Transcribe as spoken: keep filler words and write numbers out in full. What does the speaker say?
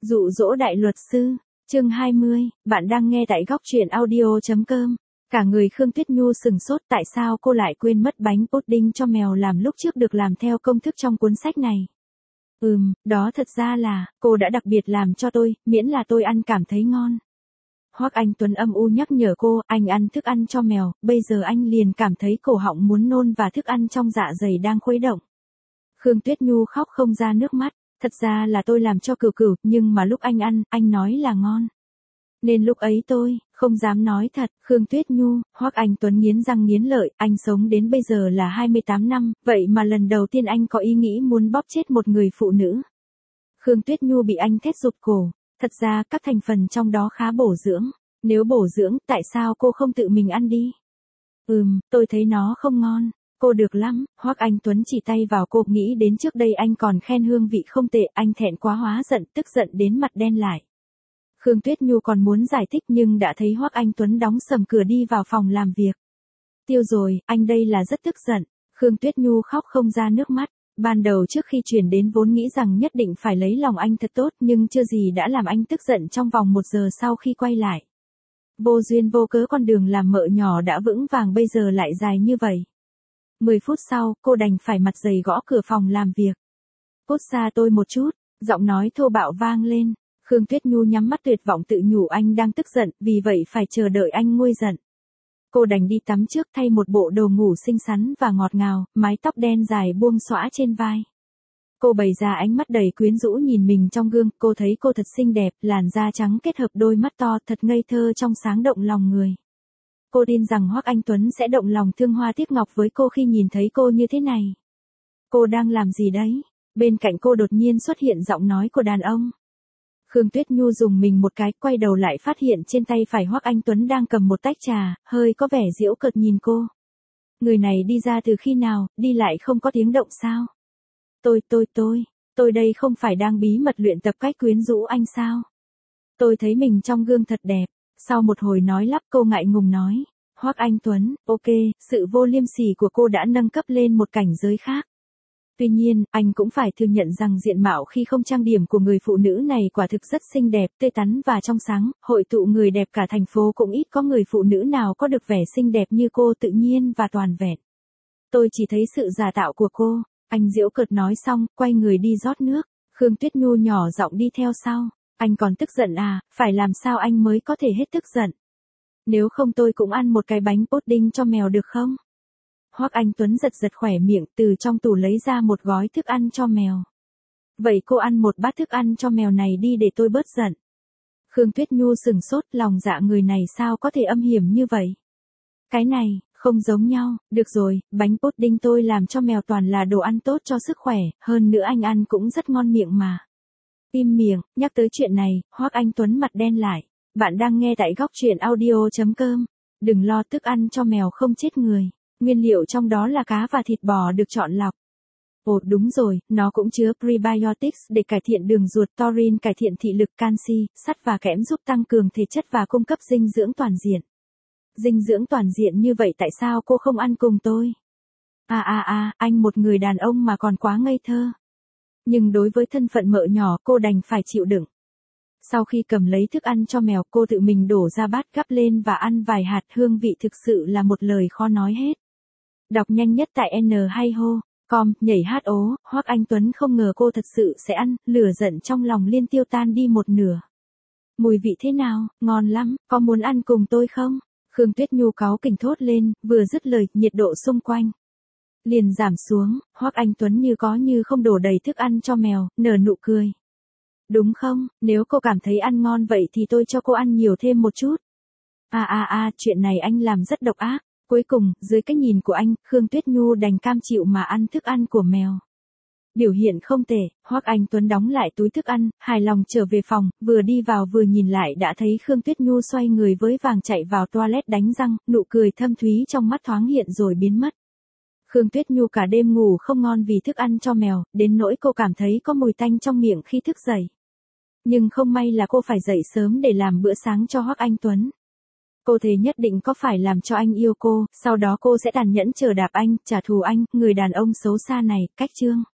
Dụ dỗ đại luật sư, chương hai mươi, bạn đang nghe tại góc truyện audio chấm com. Cả người Khương Tuyết Nhu sừng sốt tại sao cô lại quên mất bánh pudding cho mèo làm lúc trước được làm theo công thức trong cuốn sách này. Ừm, đó thật ra là, cô đã đặc biệt làm cho tôi, miễn là tôi ăn cảm thấy ngon. Hoắc Anh Tuấn âm u nhắc nhở cô, anh ăn thức ăn cho mèo, bây giờ anh liền cảm thấy cổ họng muốn nôn và thức ăn trong dạ dày đang khuấy động. Khương Tuyết Nhu khóc không ra nước mắt, thật ra là tôi làm cho Cửu Cửu, nhưng mà lúc anh ăn, anh nói là ngon. Nên lúc ấy tôi, không dám nói thật, Khương Tuyết Nhu, Hoắc Anh Tuấn nghiến răng nghiến lợi, anh sống đến bây giờ là hai mươi tám năm, vậy mà lần đầu tiên anh có ý nghĩ muốn bóp chết một người phụ nữ. Khương Tuyết Nhu bị anh thét rụt cổ, thật ra các thành phần trong đó khá bổ dưỡng, nếu bổ dưỡng, tại sao cô không tự mình ăn đi? Ừm, tôi thấy nó không ngon. Cô được lắm, Hoắc Anh Tuấn chỉ tay vào cô, nghĩ đến trước đây anh còn khen hương vị không tệ, anh thẹn quá hóa giận, tức giận đến mặt đen lại. Khương Tuyết Nhu còn muốn giải thích nhưng đã thấy Hoắc Anh Tuấn đóng sầm cửa đi vào phòng làm việc. Tiêu rồi, anh đây là rất tức giận. Khương Tuyết Nhu khóc không ra nước mắt, ban đầu trước khi chuyển đến vốn nghĩ rằng nhất định phải lấy lòng anh thật tốt nhưng chưa gì đã làm anh tức giận trong vòng một giờ sau khi quay lại. Vô duyên vô cớ con đường làm mợ nhỏ đã vững vàng bây giờ lại dài như vậy. Mười phút sau, cô đành phải mặt dày gõ cửa phòng làm việc. Cút xa tôi một chút, giọng nói thô bạo vang lên. Khương Tuyết Nhu nhắm mắt tuyệt vọng tự nhủ anh đang tức giận, vì vậy phải chờ đợi anh nguôi giận. Cô đành đi tắm trước thay một bộ đồ ngủ xinh xắn và ngọt ngào, mái tóc đen dài buông xõa trên vai. Cô bày ra ánh mắt đầy quyến rũ nhìn mình trong gương, cô thấy cô thật xinh đẹp, làn da trắng kết hợp đôi mắt to thật ngây thơ trong sáng động lòng người. Cô tin rằng Hoắc Anh Tuấn sẽ động lòng thương hoa tiếc ngọc với cô khi nhìn thấy cô như thế này. Cô đang làm gì đấy? Bên cạnh cô đột nhiên xuất hiện giọng nói của đàn ông. Khương Tuyết Nhu dùng mình một cái, quay đầu lại phát hiện trên tay phải Hoắc Anh Tuấn đang cầm một tách trà, hơi có vẻ giễu cợt nhìn cô. Người này đi ra từ khi nào, đi lại không có tiếng động sao? Tôi, tôi, tôi, tôi đây không phải đang bí mật luyện tập cách quyến rũ anh sao? Tôi thấy mình trong gương thật đẹp. Sau một hồi nói lắp cô ngại ngùng nói, Hoắc Anh Tuấn, ok, sự vô liêm sỉ của cô đã nâng cấp lên một cảnh giới khác. Tuy nhiên, anh cũng phải thừa nhận rằng diện mạo khi không trang điểm của người phụ nữ này quả thực rất xinh đẹp, tươi tắn và trong sáng, hội tụ người đẹp cả thành phố cũng ít có người phụ nữ nào có được vẻ xinh đẹp như cô, tự nhiên và toàn vẹn. Tôi chỉ thấy sự giả tạo của cô, anh giễu cợt nói xong, quay người đi rót nước, Khương Tuyết Nhu nhỏ giọng đi theo sau. Anh còn tức giận à, phải làm sao anh mới có thể hết tức giận? Nếu không tôi cũng ăn một cái bánh pudding cho mèo được không? Hoắc Anh Tuấn giật giật khỏe miệng, từ trong tủ lấy ra một gói thức ăn cho mèo. Vậy cô ăn một bát thức ăn cho mèo này đi để tôi bớt giận. Khương Tuyết Nhu sừng sốt, lòng dạ người này sao có thể âm hiểm như vậy? Cái này, không giống nhau, được rồi, bánh pudding tôi làm cho mèo toàn là đồ ăn tốt cho sức khỏe, hơn nữa anh ăn cũng rất ngon miệng mà. Im miệng, nhắc tới chuyện này, Hoắc Anh Tuấn mặt đen lại. Bạn đang nghe tại góc truyện audio chấm com. Đừng lo, thức ăn cho mèo không chết người. Nguyên liệu trong đó là cá và thịt bò được chọn lọc. Ồ đúng rồi, nó cũng chứa prebiotics để cải thiện đường ruột, taurine cải thiện thị lực, canxi, sắt và kẽm giúp tăng cường thể chất và cung cấp dinh dưỡng toàn diện. Dinh dưỡng toàn diện như vậy tại sao cô không ăn cùng tôi? À à à, anh một người đàn ông mà còn quá ngây thơ. Nhưng đối với thân phận mợ nhỏ cô đành phải chịu đựng. Sau khi cầm lấy thức ăn cho mèo cô tự mình đổ ra bát gắp lên và ăn vài hạt, hương vị thực sự là một lời khó nói hết. Đọc nhanh nhất tại n hai ho chấm com, nhảy hát ố, Hoắc Anh Tuấn không ngờ cô thật sự sẽ ăn, lửa giận trong lòng liên tiêu tan đi một nửa. Mùi vị thế nào, ngon lắm, có muốn ăn cùng tôi không? Khương Tuyết Nhu cáu kỉnh thốt lên, vừa dứt lời, nhiệt độ xung quanh liền giảm xuống, Hoắc Anh Tuấn như có như không đổ đầy thức ăn cho mèo, nở nụ cười. Đúng không, nếu cô cảm thấy ăn ngon vậy thì tôi cho cô ăn nhiều thêm một chút. À à à, chuyện này anh làm rất độc ác. Cuối cùng, dưới cái nhìn của anh, Khương Tuyết Nhu đành cam chịu mà ăn thức ăn của mèo. Biểu hiện không tệ, Hoắc Anh Tuấn đóng lại túi thức ăn, hài lòng trở về phòng, vừa đi vào vừa nhìn lại đã thấy Khương Tuyết Nhu xoay người với vàng chạy vào toilet đánh răng, nụ cười thâm thúy trong mắt thoáng hiện rồi biến mất. Khương Tuyết Nhu cả đêm ngủ không ngon vì thức ăn cho mèo, đến nỗi cô cảm thấy có mùi tanh trong miệng khi thức dậy. Nhưng không may là cô phải dậy sớm để làm bữa sáng cho Hoắc Anh Tuấn. Cô thề nhất định có phải làm cho anh yêu cô, sau đó cô sẽ tàn nhẫn chờ đạp anh, trả thù anh, người đàn ông xấu xa này, cách chương.